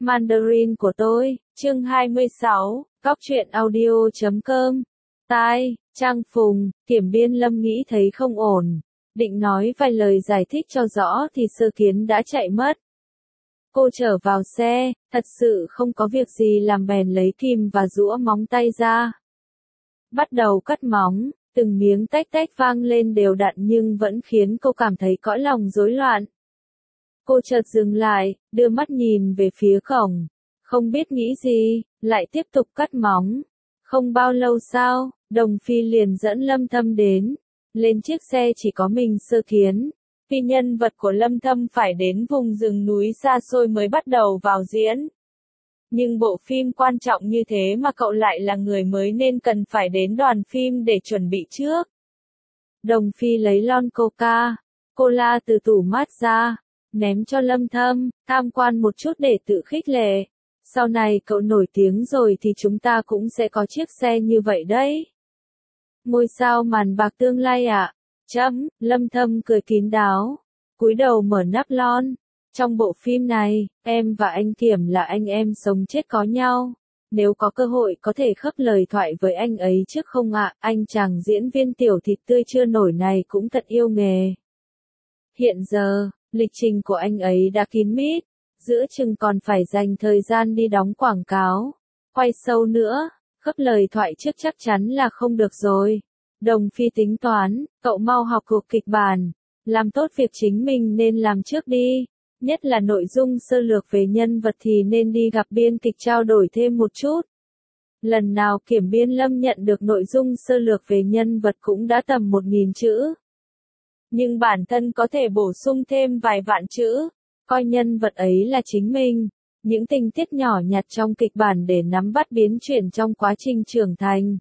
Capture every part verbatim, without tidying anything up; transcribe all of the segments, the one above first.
Mandarin của tôi, chương hai mươi sáu, góc truyện audio chấm com. Tai, Trang Phùng, Kiểm Biên Lâm nghĩ thấy không ổn, định nói vài lời giải thích cho rõ thì Sơ Kiến đã chạy mất. Cô trở vào xe, thật sự không có việc gì làm bèn lấy kim và giũa móng tay ra. Bắt đầu cắt móng, từng miếng tách tách vang lên đều đặn nhưng vẫn khiến cô cảm thấy cõi lòng rối loạn. Cô chợt dừng lại, đưa mắt nhìn về phía cổng, không biết nghĩ gì, lại tiếp tục cắt móng. Không bao lâu sau, Đồng Phi liền dẫn Lâm Thâm đến. Lên chiếc xe chỉ có mình Sơ Kiến. Vì nhân vật của Lâm Thâm phải đến vùng rừng núi xa xôi mới bắt đầu vào diễn. Nhưng bộ phim quan trọng như thế mà cậu lại là người mới nên cần phải đến đoàn phim để chuẩn bị trước. Đồng Phi lấy lon coca, cola từ tủ mát ra, ném cho Lâm Thâm, tham quan một chút để tự khích lệ. Sau này cậu nổi tiếng rồi thì chúng ta cũng sẽ có chiếc xe như vậy đấy. Ngôi sao màn bạc tương lai ạ. À? Chấm, Lâm Thâm cười kín đáo, cúi đầu mở nắp lon. Trong bộ phim này, em và anh Kiểm là anh em sống chết có nhau. Nếu có cơ hội có thể khớp lời thoại với anh ấy trước không ạ? À? Anh chàng diễn viên tiểu thịt tươi chưa nổi này cũng thật yêu nghề. Hiện giờ, lịch trình của anh ấy đã kín mít, giữa chừng còn phải dành thời gian đi đóng quảng cáo, quay show nữa, khớp lời thoại trước chắc chắn là không được rồi. Đồng Phi tính toán, cậu mau học thuộc kịch bản, làm tốt việc chính mình nên làm trước đi, nhất là nội dung sơ lược về nhân vật thì nên đi gặp biên kịch trao đổi thêm một chút. Lần nào Kiểm Biên Lâm nhận được nội dung sơ lược về nhân vật cũng đã tầm một nghìn chữ. Nhưng bản thân có thể bổ sung thêm vài vạn chữ, coi nhân vật ấy là chính mình, những tình tiết nhỏ nhặt trong kịch bản để nắm bắt biến chuyển trong quá trình trưởng thành.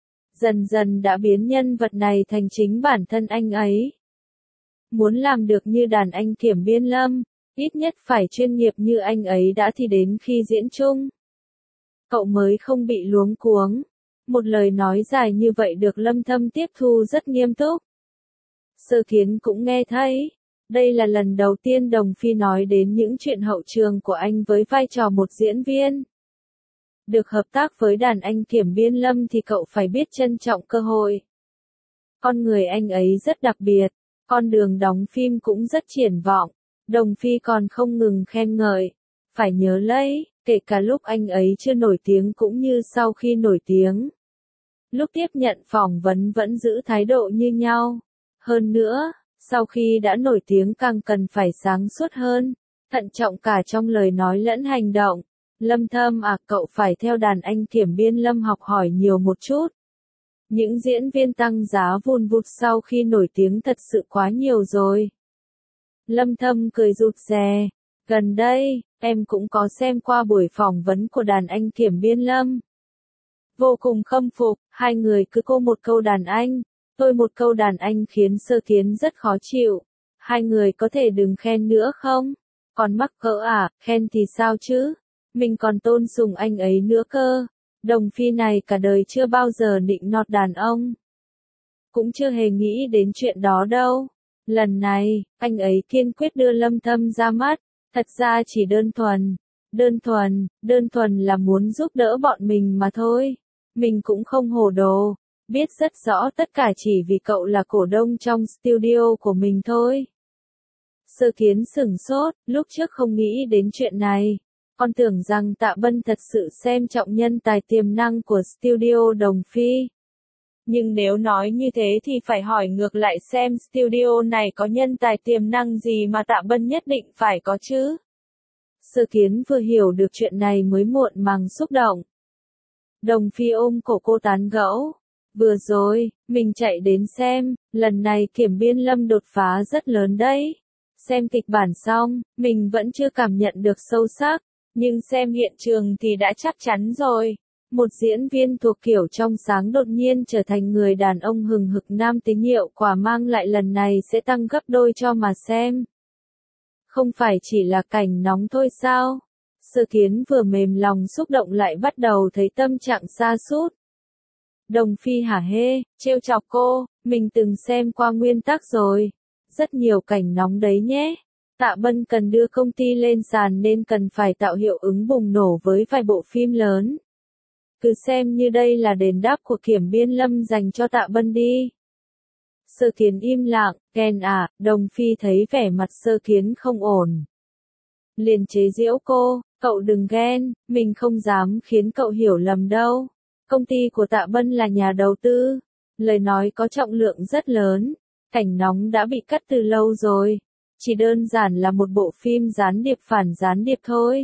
Dần dần đã biến nhân vật này thành chính bản thân anh ấy. Muốn làm được như đàn anh Kiểm Biên Lâm, ít nhất phải chuyên nghiệp như anh ấy đã thì đến khi diễn chung, cậu mới không bị luống cuống. Một lời nói dài như vậy được Lâm Thâm tiếp thu rất nghiêm túc. Sơ Kiến cũng nghe thấy. Đây là lần đầu tiên Đồng Phi nói đến những chuyện hậu trường của anh với vai trò một diễn viên. Được hợp tác với đàn anh Kiểm Biên Lâm thì cậu phải biết trân trọng cơ hội. Con người anh ấy rất đặc biệt, con đường đóng phim cũng rất triển vọng. Đồng Phi còn không ngừng khen ngợi. Phải nhớ lấy, kể cả lúc anh ấy chưa nổi tiếng cũng như sau khi nổi tiếng. Lúc tiếp nhận phỏng vấn vẫn giữ thái độ như nhau. Hơn nữa, sau khi đã nổi tiếng càng cần phải sáng suốt hơn, thận trọng cả trong lời nói lẫn hành động. Lâm Thâm à, cậu phải theo đàn anh Kiểm Biên Lâm học hỏi nhiều một chút. Những diễn viên tăng giá vùn vụt sau khi nổi tiếng thật sự quá nhiều rồi. Lâm Thâm cười rụt rè. Gần đây, em cũng có xem qua buổi phỏng vấn của đàn anh Kiểm Biên Lâm. Vô cùng khâm phục, hai người cứ cô một câu đàn anh, tôi một câu đàn anh khiến Sơ Kiến rất khó chịu. Hai người có thể đừng khen nữa không? Còn mắc cỡ à, khen thì sao chứ? Mình còn tôn sùng anh ấy nữa cơ. Đồng Phi này cả đời chưa bao giờ nịnh nọt đàn ông. Cũng chưa hề nghĩ đến chuyện đó đâu. Lần này, anh ấy kiên quyết đưa Lâm Thâm ra mắt. Thật ra chỉ đơn thuần, đơn thuần, đơn thuần là muốn giúp đỡ bọn mình mà thôi. Mình cũng không hồ đồ, biết rất rõ tất cả chỉ vì cậu là cổ đông trong studio của mình thôi. Sơ Kiến sửng sốt, lúc trước không nghĩ đến chuyện này. Con tưởng rằng Tạ Bân thật sự xem trọng nhân tài tiềm năng của studio Đồng Phi. Nhưng nếu nói như thế thì phải hỏi ngược lại xem studio này có nhân tài tiềm năng gì mà Tạ Bân nhất định phải có chứ. Sơ Kiến vừa hiểu được chuyện này mới muộn màng xúc động. Đồng Phi ôm cổ cô tán gẫu. Vừa rồi, mình chạy đến xem, lần này Kiểm Biên Lâm đột phá rất lớn đấy. Xem kịch bản xong, mình vẫn chưa cảm nhận được sâu sắc, nhưng xem hiện trường thì đã chắc chắn rồi. Một diễn viên thuộc kiểu trong sáng đột nhiên trở thành người đàn ông hừng hực nam tính hiệu quả mang lại lần này sẽ tăng gấp đôi cho mà xem. Không phải chỉ là cảnh nóng thôi sao? Sơ Kiến vừa mềm lòng xúc động lại bắt đầu thấy tâm trạng sa sút. Đồng Phi hả hê, trêu chọc cô, mình từng xem qua nguyên tắc rồi. Rất nhiều cảnh nóng đấy nhé. Tạ Bân cần đưa công ty lên sàn nên cần phải tạo hiệu ứng bùng nổ với vài bộ phim lớn. Cứ xem như đây là đền đáp của Kiểm Biên Lâm dành cho Tạ Bân đi. Sơ Kiến im lặng, Ken à, Đồng Phi thấy vẻ mặt Sơ Kiến không ổn. Liền chế giễu cô, cậu đừng ghen, mình không dám khiến cậu hiểu lầm đâu. Công ty của Tạ Bân là nhà đầu tư. Lời nói có trọng lượng rất lớn. Cảnh nóng đã bị cắt từ lâu rồi. Chỉ đơn giản là một bộ phim gián điệp phản gián điệp thôi.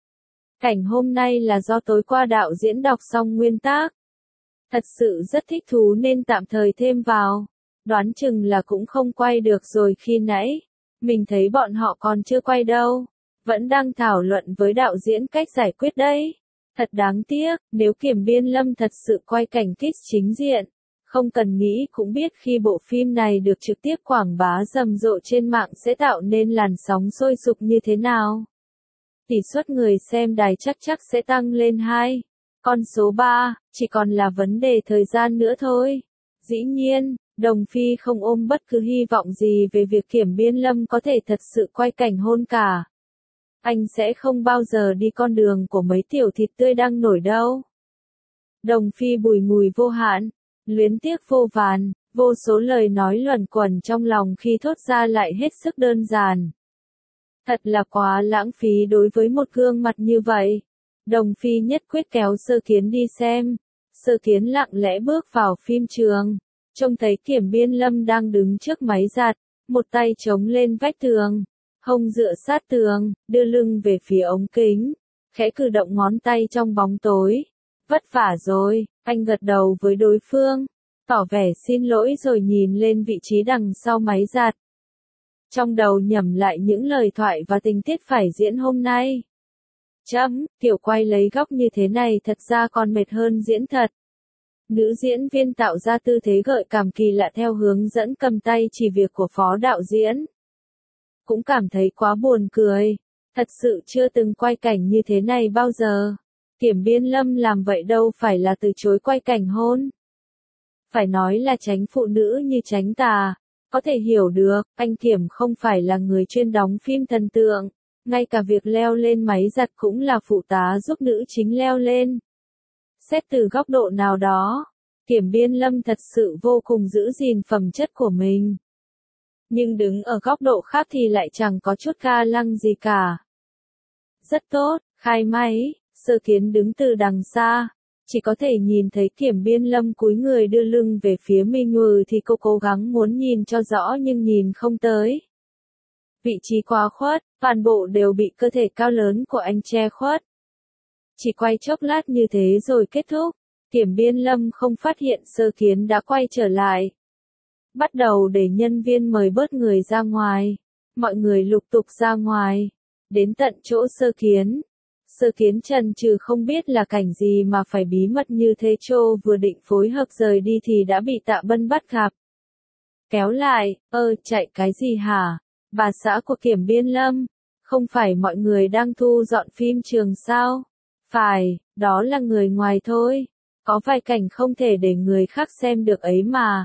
Cảnh hôm nay là do tối qua đạo diễn đọc xong nguyên tác. Thật sự rất thích thú nên tạm thời thêm vào. Đoán chừng là cũng không quay được rồi khi nãy. Mình thấy bọn họ còn chưa quay đâu. Vẫn đang thảo luận với đạo diễn cách giải quyết đấy. Thật đáng tiếc, nếu Kiểm Biên Lâm thật sự quay cảnh kiss chính diện. Không cần nghĩ cũng biết khi bộ phim này được trực tiếp quảng bá rầm rộ trên mạng sẽ tạo nên làn sóng sôi sục như thế nào. Tỷ suất người xem đài chắc chắc sẽ tăng lên hai. Con số ba, chỉ còn là vấn đề thời gian nữa thôi. Dĩ nhiên, Đồng Phi không ôm bất cứ hy vọng gì về việc Kiểm Biên Lâm có thể thật sự quay cảnh hôn cả. Anh sẽ không bao giờ đi con đường của mấy tiểu thịt tươi đang nổi đâu. Đồng Phi bùi ngùi vô hạn, luyến tiếc vô vàn, vô số lời nói luẩn quẩn trong lòng khi thốt ra lại hết sức đơn giản. Thật là quá lãng phí đối với một gương mặt như vậy. Đồng Phi nhất quyết kéo Sơ Kiến đi xem. Sơ Kiến lặng lẽ bước vào phim trường. Trông thấy Kiểm Biên Lâm đang đứng trước máy giặt, một tay chống lên vách tường, hông dựa sát tường, đưa lưng về phía ống kính, khẽ cử động ngón tay trong bóng tối. Vất vả rồi, anh gật đầu với đối phương, tỏ vẻ xin lỗi rồi nhìn lên vị trí đằng sau máy giặt. Trong đầu nhẩm lại những lời thoại và tình tiết phải diễn hôm nay. Chấm, kiểu quay lấy góc như thế này thật ra còn mệt hơn diễn thật. Nữ diễn viên tạo ra tư thế gợi cảm kỳ lạ theo hướng dẫn cầm tay chỉ việc của phó đạo diễn. Cũng cảm thấy quá buồn cười. Thật sự chưa từng quay cảnh như thế này bao giờ. Kiểm Biên Lâm làm vậy đâu phải là từ chối quay cảnh hôn. Phải nói là tránh phụ nữ như tránh tà. Có thể hiểu được, anh Kiểm không phải là người chuyên đóng phim thần tượng. Ngay cả việc leo lên máy giặt cũng là phụ tá giúp nữ chính leo lên. Xét từ góc độ nào đó, Kiểm Biên Lâm thật sự vô cùng giữ gìn phẩm chất của mình. Nhưng đứng ở góc độ khác thì lại chẳng có chút ga lăng gì cả. Rất tốt, khai máy, Sơ Kiến đứng từ đằng xa. Chỉ có thể nhìn thấy Kiểm Biên Lâm cúi người đưa lưng về phía mình ngừ thì cô cố gắng muốn nhìn cho rõ nhưng nhìn không tới. Vị trí quá khuất, toàn bộ đều bị cơ thể cao lớn của anh che khuất. Chỉ quay chốc lát như thế rồi kết thúc. Kiểm Biên Lâm không phát hiện Sơ Kiến đã quay trở lại. Bắt đầu để nhân viên mời bớt người ra ngoài. Mọi người lục tục ra ngoài. Đến tận chỗ Sơ Kiến. Sơ Kiến chần chừ không biết là cảnh gì mà phải bí mật như thế, Trô vừa định phối hợp rời đi thì đã bị Tạ Bân bắt gặp. Kéo lại, ơ, chạy cái gì hả? Bà xã của Kiểm Biên Lâm. Không phải mọi người đang thu dọn phim trường sao? Phải, đó là người ngoài thôi. Có vài cảnh không thể để người khác xem được ấy mà.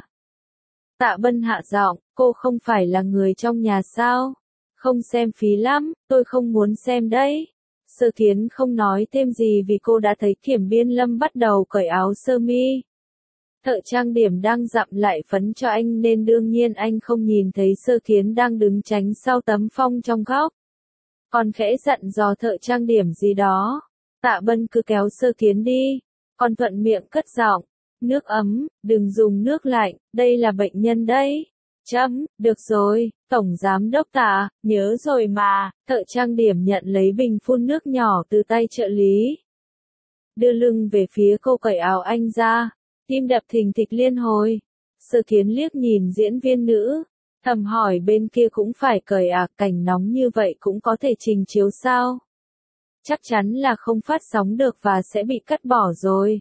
Tạ Bân hạ giọng, cô không phải là người trong nhà sao? Không xem phí lắm, tôi không muốn xem đấy. Sơ Kiến không nói thêm gì vì cô đã thấy Kiểm Biên Lâm bắt đầu cởi áo sơ mi. Thợ trang điểm đang dặm lại phấn cho anh nên đương nhiên anh không nhìn thấy Sơ Kiến đang đứng tránh sau tấm phông trong góc. Còn khẽ dặn dò thợ trang điểm gì đó. Tạ Bân cứ kéo Sơ Kiến đi. Còn thuận miệng cất giọng. Nước ấm, đừng dùng nước lạnh, đây là bệnh nhân đấy. Chấm, được rồi, Tổng Giám Đốc Tạ, nhớ rồi mà. Thợ trang điểm nhận lấy bình phun nước nhỏ từ tay trợ lý. Đưa lưng về phía cô cởi áo anh ra. Tim đập thình thịch liên hồi. Sơ Kiến liếc nhìn diễn viên nữ. Thầm hỏi bên kia cũng phải cởi à, cảnh nóng như vậy cũng có thể trình chiếu sao? Chắc chắn là không phát sóng được và sẽ bị cắt bỏ rồi.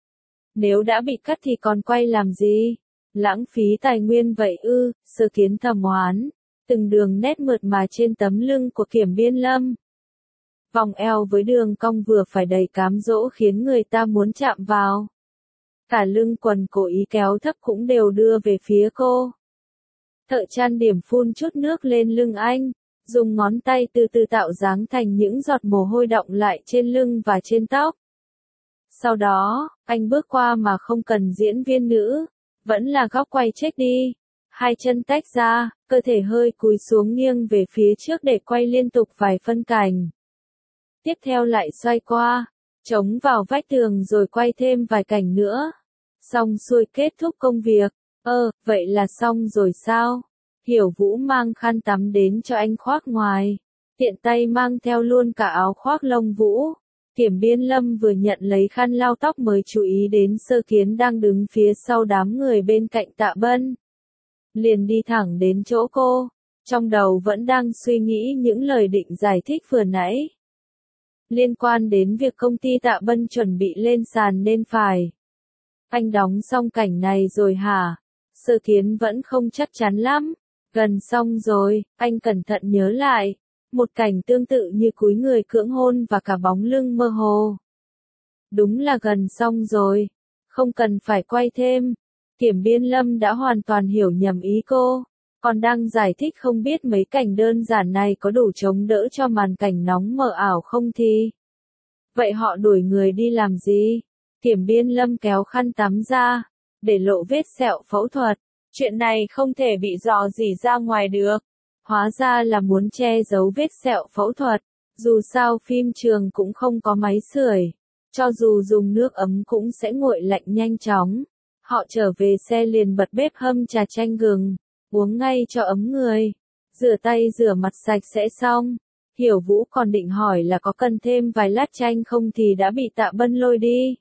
Nếu đã bị cắt thì còn quay làm gì? Lãng phí tài nguyên vậy ư? Sơ Kiến thầm oán. Từng đường nét mượt mà trên tấm lưng của Kiểm Biên Lâm. Vòng eo với đường cong vừa phải đầy cám dỗ khiến người ta muốn chạm vào. Cả lưng quần cố ý kéo thấp cũng đều đưa về phía cô. Thợ trang điểm phun chút nước lên lưng anh. dùng ngón tay từ từ tạo dáng thành những giọt mồ hôi đọng lại trên lưng và trên tóc. Sau đó, anh bước qua mà không cần diễn viên nữ, vẫn là góc quay check đi. Hai chân tách ra, cơ thể hơi cúi xuống nghiêng về phía trước để quay liên tục vài phân cảnh. Tiếp theo lại xoay qua, chống vào vách tường rồi quay thêm vài cảnh nữa. Xong xuôi kết thúc công việc. Ơ, vậy là xong rồi sao? Hiểu Vũ mang khăn tắm đến cho anh khoác ngoài. Tiện tay mang theo luôn cả áo khoác lông vũ. Kiểm Biên Lâm vừa nhận lấy khăn lau tóc mới chú ý đến Sơ Kiến đang đứng phía sau đám người bên cạnh Tạ Bân. Liền đi thẳng đến chỗ cô, trong đầu vẫn đang suy nghĩ những lời định giải thích vừa nãy. Liên quan đến việc công ty Tạ Bân chuẩn bị lên sàn nên phải. Anh đóng xong cảnh này rồi hả? Sơ Kiến vẫn không chắc chắn lắm. Gần xong rồi, anh cẩn thận nhớ lại. Một cảnh tương tự như cúi người cưỡng hôn và cả bóng lưng mơ hồ. Đúng là gần xong rồi. Không cần phải quay thêm. Kiểm Biên Lâm đã hoàn toàn hiểu nhầm ý cô. Còn đang giải thích không biết mấy cảnh đơn giản này có đủ chống đỡ cho màn cảnh nóng mờ ảo không thì. Vậy họ đuổi người đi làm gì? Kiểm Biên Lâm kéo khăn tắm ra, để lộ vết sẹo phẫu thuật. Chuyện này không thể bị rò rỉ ra ngoài được. Hóa ra là muốn che giấu vết sẹo phẫu thuật. Dù sao phim trường cũng không có máy sưởi. Cho dù dùng nước ấm cũng sẽ nguội lạnh nhanh chóng. Họ trở về xe liền bật bếp hâm trà chanh gừng, uống ngay cho ấm người. Rửa tay rửa mặt sạch sẽ xong. Hiểu Vũ còn định hỏi là có cần thêm vài lát chanh không thì đã bị Tạ Bân lôi đi.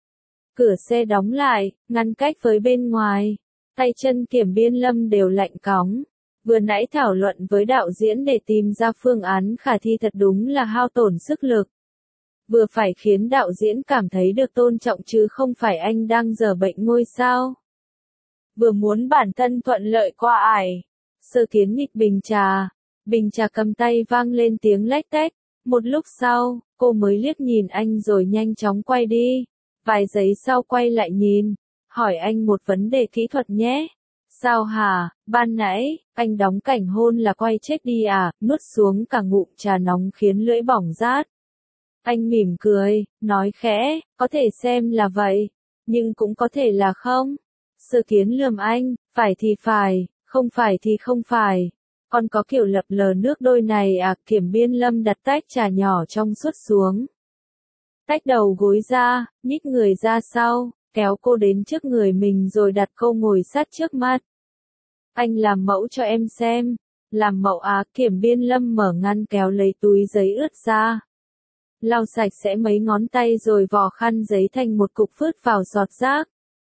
Cửa xe đóng lại, ngăn cách với bên ngoài. Tay chân Kiểm Biên Lâm đều lạnh cóng. Vừa nãy thảo luận với đạo diễn để tìm ra phương án khả thi thật đúng là hao tổn sức lực. Vừa phải khiến đạo diễn cảm thấy được tôn trọng chứ không phải anh đang dở bệnh ngôi sao. Vừa muốn bản thân thuận lợi qua ải. Sơ Kiến nghịch bình trà. Bình trà cầm tay vang lên tiếng lách tách. Một lúc sau, cô mới liếc nhìn anh rồi nhanh chóng quay đi. Vài giây sau quay lại nhìn. Hỏi anh một vấn đề kỹ thuật nhé. Sao hả, ban nãy, anh đóng cảnh hôn là quay check đi à, nuốt xuống cả ngụm trà nóng khiến lưỡi bỏng rát. Anh mỉm cười, nói khẽ, có thể xem là vậy, nhưng cũng có thể là không. Sơ Kiến lườm anh, phải thì phải, không phải thì không phải. Còn có kiểu lập lờ nước đôi này à, Kiểm Biên Lâm đặt tách trà nhỏ trong suốt xuống. Tách đầu gối ra, nhích người ra sau, kéo cô đến trước người mình rồi đặt cô ngồi sát trước mắt. Anh làm mẫu cho em xem. Làm mẫu á, Kiểm Biên Lâm mở ngăn kéo lấy túi giấy ướt ra. Lau sạch sẽ mấy ngón tay rồi vò khăn giấy thành một cục phớt vào giọt rác.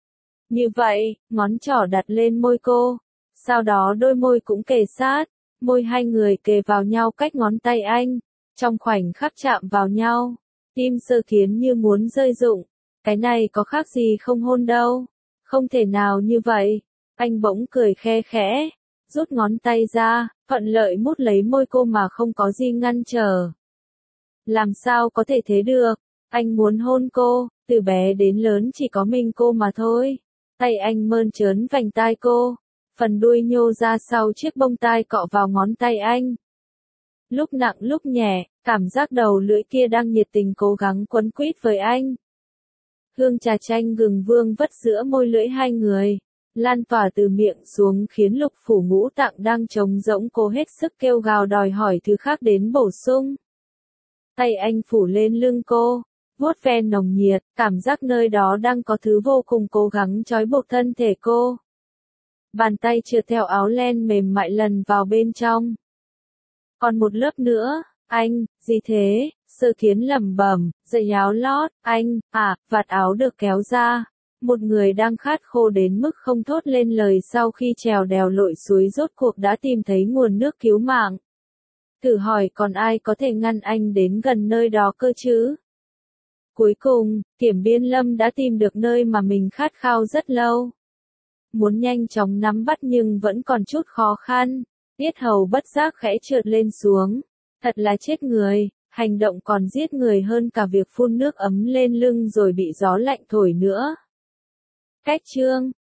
Như vậy, ngón trỏ đặt lên môi cô. Sau đó đôi môi cũng kề sát. Môi hai người kề vào nhau cách ngón tay anh. Trong khoảnh khắc chạm vào nhau, tim Sơ Kiến như muốn rơi rụng. Cái này có khác gì không hôn đâu. Không thể nào như vậy. Anh bỗng cười khe khẽ. Rút ngón tay ra, thuận lợi mút lấy môi cô mà không có gì ngăn trở. Làm sao có thể thế được? Anh muốn hôn cô, từ bé đến lớn chỉ có mình cô mà thôi. Tay anh mơn trớn vành tai cô. Phần đuôi nhô ra sau chiếc bông tai cọ vào ngón tay anh. Lúc nặng lúc nhẹ, cảm giác đầu lưỡi kia đang nhiệt tình cố gắng quấn quýt với anh. Hương trà chanh gừng vương vất giữa môi lưỡi hai người, lan tỏa từ miệng xuống khiến lục phủ ngũ tạng đang trống rỗng cố hết sức kêu gào đòi hỏi thứ khác đến bổ sung. Tay anh phủ lên lưng cô, vuốt ve nồng nhiệt, cảm giác nơi đó đang có thứ vô cùng cố gắng trói buộc thân thể cô. Bàn tay trượt theo áo len mềm mại lần vào bên trong. Còn một lớp nữa, anh, gì thế? Sơ Kiến lẩm bẩm, dây áo lót, anh, à, vạt áo được kéo ra. Một người đang khát khô đến mức không thốt lên lời sau khi trèo đèo lội suối rốt cuộc đã tìm thấy nguồn nước cứu mạng. Thử hỏi còn ai có thể ngăn anh đến gần nơi đó cơ chứ? Cuối cùng, Kiểm Biên Lâm đã tìm được nơi mà mình khát khao rất lâu. Muốn nhanh chóng nắm bắt nhưng vẫn còn chút khó khăn. Yết hầu bất giác khẽ trượt lên xuống. Thật là chết người, hành động còn giết người hơn cả việc phun nước ấm lên lưng rồi bị gió lạnh thổi nữa. Cách chương